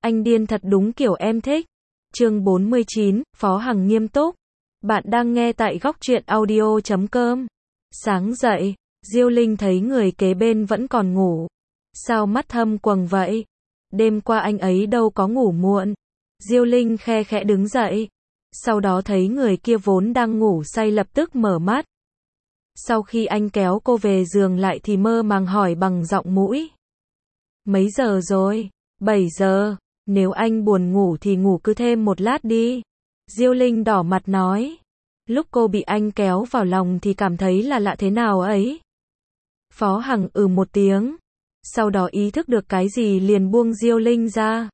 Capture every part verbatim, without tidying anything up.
Anh điên thật đúng kiểu em thích. Chương bốn mươi chín, Phó Hằng nghiêm túc. Bạn đang nghe tại góc truyện audio chấm com. Sáng dậy, Diêu Linh thấy người kế bên vẫn còn ngủ. Sao mắt thâm quầng vậy? Đêm qua anh ấy đâu có ngủ muộn. Diêu Linh khe khẽ đứng dậy. Sau đó thấy người kia vốn đang ngủ say lập tức mở mắt. Sau khi anh kéo cô về giường lại thì mơ màng hỏi bằng giọng mũi. Mấy giờ rồi? bảy giờ. Nếu anh buồn ngủ thì ngủ cứ thêm một lát đi. Diêu Linh đỏ mặt nói. Lúc cô bị anh kéo vào lòng thì cảm thấy là lạ thế nào ấy. Phó Hằng ừ một tiếng. Sau đó ý thức được cái gì liền buông Diêu Linh ra.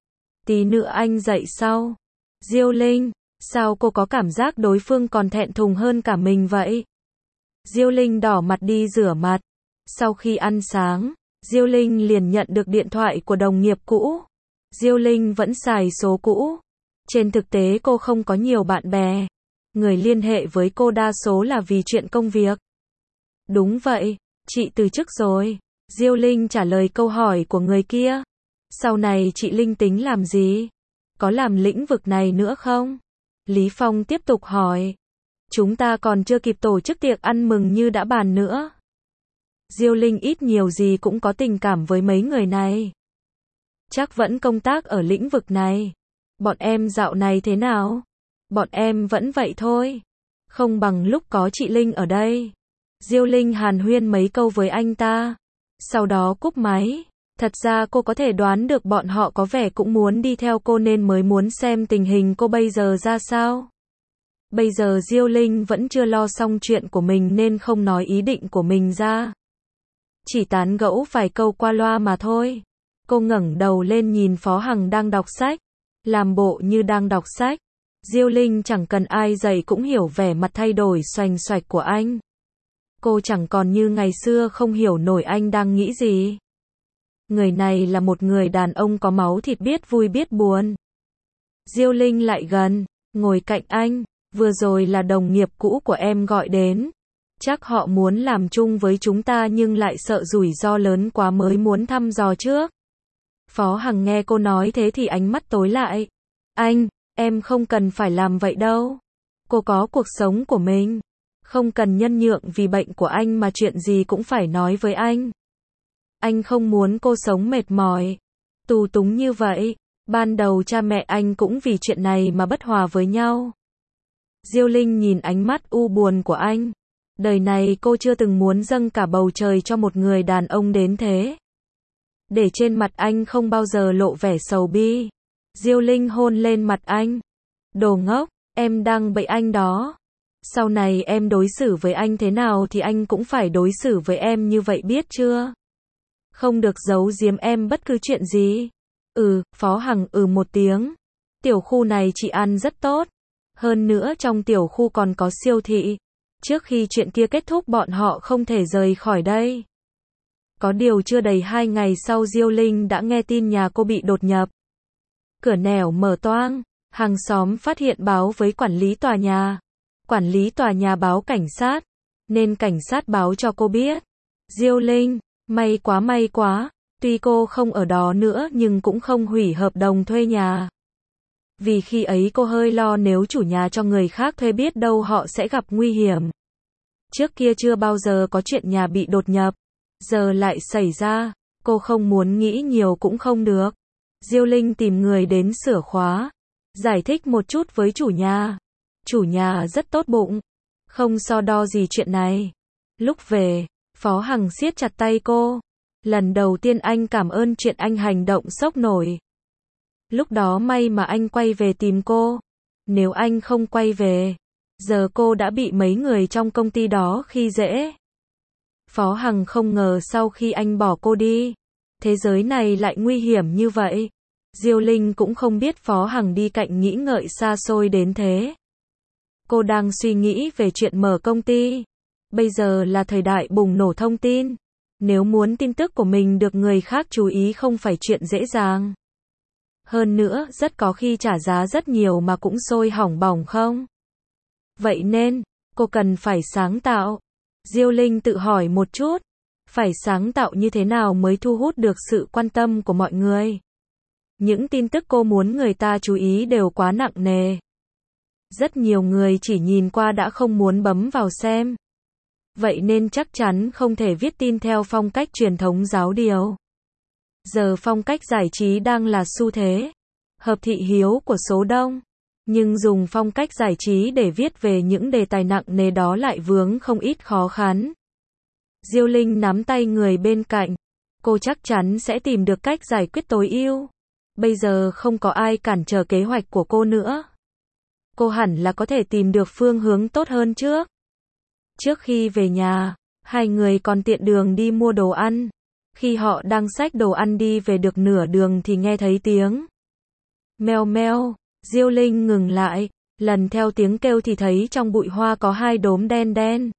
Tí nữa anh dậy sau. Diêu Linh, sao cô có cảm giác đối phương còn thẹn thùng hơn cả mình vậy? Diêu Linh đỏ mặt đi rửa mặt. Sau khi ăn sáng, Diêu Linh liền nhận được điện thoại của đồng nghiệp cũ. Diêu Linh vẫn xài số cũ. Trên thực tế cô không có nhiều bạn bè. Người liên hệ với cô đa số là vì chuyện công việc. Đúng vậy, chị từ chức rồi. Diêu Linh trả lời câu hỏi của người kia. Sau này chị Linh tính làm gì? Có làm lĩnh vực này nữa không? Lý Phong tiếp tục hỏi. Chúng ta còn chưa kịp tổ chức tiệc ăn mừng như đã bàn nữa. Diêu Linh ít nhiều gì cũng có tình cảm với mấy người này. Chắc vẫn công tác ở lĩnh vực này. Bọn em dạo này thế nào? Bọn em vẫn vậy thôi. Không bằng lúc có chị Linh ở đây. Diêu Linh hàn huyên mấy câu với anh ta. Sau đó cúp máy. Thật ra cô có thể đoán được bọn họ có vẻ cũng muốn đi theo cô nên mới muốn xem tình hình cô bây giờ ra sao. Bây giờ Diêu Linh vẫn chưa lo xong chuyện của mình nên không nói ý định của mình ra. Chỉ tán gẫu vài câu qua loa mà thôi. Cô ngẩng đầu lên nhìn Phó Hằng đang đọc sách. Làm bộ như đang đọc sách. Diêu Linh chẳng cần ai dạy cũng hiểu vẻ mặt thay đổi xoành xoạch của anh. Cô chẳng còn như ngày xưa không hiểu nổi anh đang nghĩ gì. Người này là một người đàn ông có máu thịt biết vui biết buồn. Diêu Linh lại gần, ngồi cạnh anh. Vừa rồi là đồng nghiệp cũ của em gọi đến. Chắc họ muốn làm chung với chúng ta nhưng lại sợ rủi ro lớn quá mới muốn thăm dò trước. Phó Hằng nghe cô nói thế thì ánh mắt tối lại. Anh, em không cần phải làm vậy đâu. Cô có cuộc sống của mình. Không cần nhân nhượng vì bệnh của anh mà chuyện gì cũng phải nói với anh. Anh không muốn cô sống mệt mỏi, tù túng như vậy. Ban đầu cha mẹ anh cũng vì chuyện này mà bất hòa với nhau. Diêu Linh nhìn ánh mắt u buồn của anh. Đời này cô chưa từng muốn dâng cả bầu trời cho một người đàn ông đến thế. Để trên mặt anh không bao giờ lộ vẻ sầu bi. Diêu Linh hôn lên mặt anh. Đồ ngốc, em đang bậy anh đó. Sau này em đối xử với anh thế nào thì anh cũng phải đối xử với em như vậy biết chưa? Không được giấu giếm em bất cứ chuyện gì. Ừ, Phó Hằng ừ một tiếng. Tiểu khu này chị ăn rất tốt. Hơn nữa trong tiểu khu còn có siêu thị. Trước khi chuyện kia kết thúc bọn họ không thể rời khỏi đây. Có điều chưa đầy hai ngày sau Diêu Linh đã nghe tin nhà cô bị đột nhập. Cửa nẻo mở toang. Hàng xóm phát hiện báo với quản lý tòa nhà. Quản lý tòa nhà báo cảnh sát. Nên cảnh sát báo cho cô biết. Diêu Linh, may quá may quá. Tuy cô không ở đó nữa nhưng cũng không hủy hợp đồng thuê nhà. Vì khi ấy cô hơi lo nếu chủ nhà cho người khác thuê biết đâu họ sẽ gặp nguy hiểm. Trước kia chưa bao giờ có chuyện nhà bị đột nhập. Giờ lại xảy ra. Cô không muốn nghĩ nhiều cũng không được. Diêu Linh tìm người đến sửa khóa. Giải thích một chút với chủ nhà. Chủ nhà rất tốt bụng. Không so đo gì chuyện này. Lúc về, Phó Hằng siết chặt tay cô. Lần đầu tiên anh cảm ơn chuyện anh hành động sốc nổi. Lúc đó may mà anh quay về tìm cô. Nếu anh không quay về, giờ cô đã bị mấy người trong công ty đó khi dễ. Phó Hằng không ngờ sau khi anh bỏ cô đi, thế giới này lại nguy hiểm như vậy. Diêu Linh cũng không biết Phó Hằng đi cạnh nghĩ ngợi xa xôi đến thế. Cô đang suy nghĩ về chuyện mở công ty. Bây giờ là thời đại bùng nổ thông tin. Nếu muốn tin tức của mình được người khác chú ý không phải chuyện dễ dàng. Hơn nữa, rất có khi trả giá rất nhiều mà cũng sôi hỏng bỏng không? Vậy nên, cô cần phải sáng tạo. Diêu Linh tự hỏi một chút. Phải sáng tạo như thế nào mới thu hút được sự quan tâm của mọi người? Những tin tức cô muốn người ta chú ý đều quá nặng nề. Rất nhiều người chỉ nhìn qua đã không muốn bấm vào xem. Vậy nên chắc chắn không thể viết tin theo phong cách truyền thống giáo điều. Giờ phong cách giải trí đang là xu thế, hợp thị hiếu của số đông. Nhưng dùng phong cách giải trí để viết về những đề tài nặng nề đó lại vướng không ít khó khăn. Diêu Linh nắm tay người bên cạnh. Cô chắc chắn sẽ tìm được cách giải quyết tối ưu. Bây giờ không có ai cản trở kế hoạch của cô nữa. Cô hẳn là có thể tìm được phương hướng tốt hơn trước. Trước khi về nhà, hai người còn tiện đường đi mua đồ ăn. Khi họ đang xách đồ ăn đi về được nửa đường thì nghe thấy tiếng meo meo. Diêu Linh ngừng lại, lần theo tiếng kêu thì thấy trong bụi hoa có hai đốm đen đen.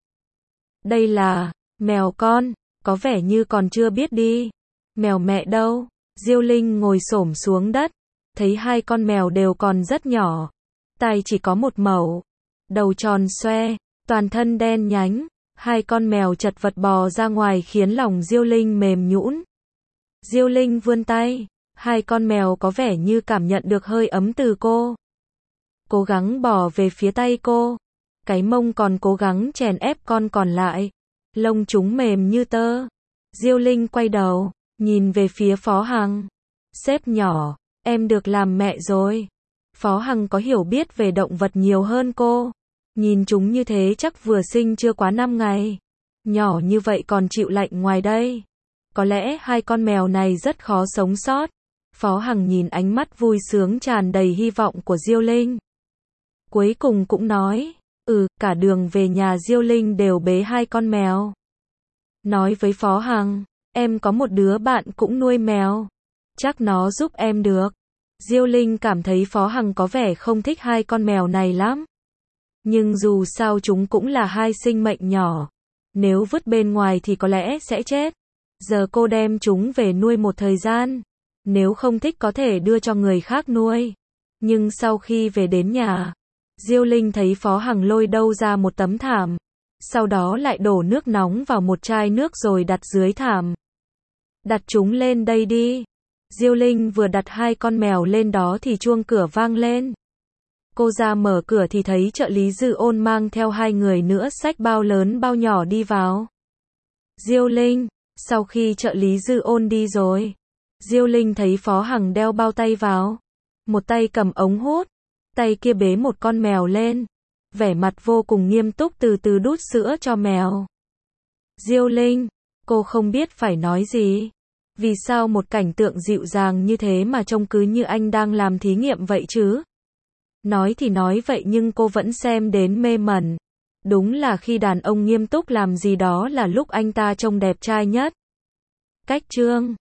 Đây là mèo con, có vẻ như còn chưa biết đi. Mèo mẹ đâu? Diêu Linh ngồi xổm xuống đất, thấy hai con mèo đều còn rất nhỏ, tai chỉ có một mẩu, đầu tròn xoe, toàn thân đen nhánh. Hai con mèo chật vật bò ra ngoài khiến lòng Diêu Linh mềm nhũn. Diêu Linh vươn tay, hai con mèo có vẻ như cảm nhận được hơi ấm từ cô. Cố gắng bò về phía tay cô. Cái mông còn cố gắng chèn ép con còn lại. Lông chúng mềm như tơ. Diêu Linh quay đầu, nhìn về phía Phó Hằng. Sếp nhỏ, em được làm mẹ rồi. Phó Hằng có hiểu biết về động vật nhiều hơn cô. Nhìn chúng như thế chắc vừa sinh chưa quá năm ngày. Nhỏ như vậy còn chịu lạnh ngoài đây. Có lẽ hai con mèo này rất khó sống sót. Phó Hằng nhìn ánh mắt vui sướng tràn đầy hy vọng của Diêu Linh. Cuối cùng cũng nói, ừ, cả đường về nhà Diêu Linh đều bế hai con mèo. Nói với Phó Hằng, em có một đứa bạn cũng nuôi mèo. Chắc nó giúp em được. Diêu Linh cảm thấy Phó Hằng có vẻ không thích hai con mèo này lắm. Nhưng dù sao chúng cũng là hai sinh mệnh nhỏ. Nếu vứt bên ngoài thì có lẽ sẽ chết. Giờ cô đem chúng về nuôi một thời gian. Nếu không thích có thể đưa cho người khác nuôi. Nhưng sau khi về đến nhà, Diêu Linh thấy Phó Hằng lôi đâu ra một tấm thảm. Sau đó lại đổ nước nóng vào một chai nước rồi đặt dưới thảm. Đặt chúng lên đây đi. Diêu Linh vừa đặt hai con mèo lên đó thì chuông cửa vang lên. Cô ra mở cửa thì thấy trợ lý Dư Ôn mang theo hai người nữa xách bao lớn bao nhỏ đi vào. Diêu Linh, sau khi trợ lý Dư Ôn đi rồi, Diêu Linh thấy Phó Hằng đeo bao tay vào. Một tay cầm ống hút, tay kia bế một con mèo lên. Vẻ mặt vô cùng nghiêm túc từ từ đút sữa cho mèo. Diêu Linh, cô không biết phải nói gì. Vì sao một cảnh tượng dịu dàng như thế mà trông cứ như anh đang làm thí nghiệm vậy chứ? Nói thì nói vậy nhưng cô vẫn xem đến mê mẩn. Đúng là khi đàn ông nghiêm túc làm gì đó là lúc anh ta trông đẹp trai nhất. Cách chương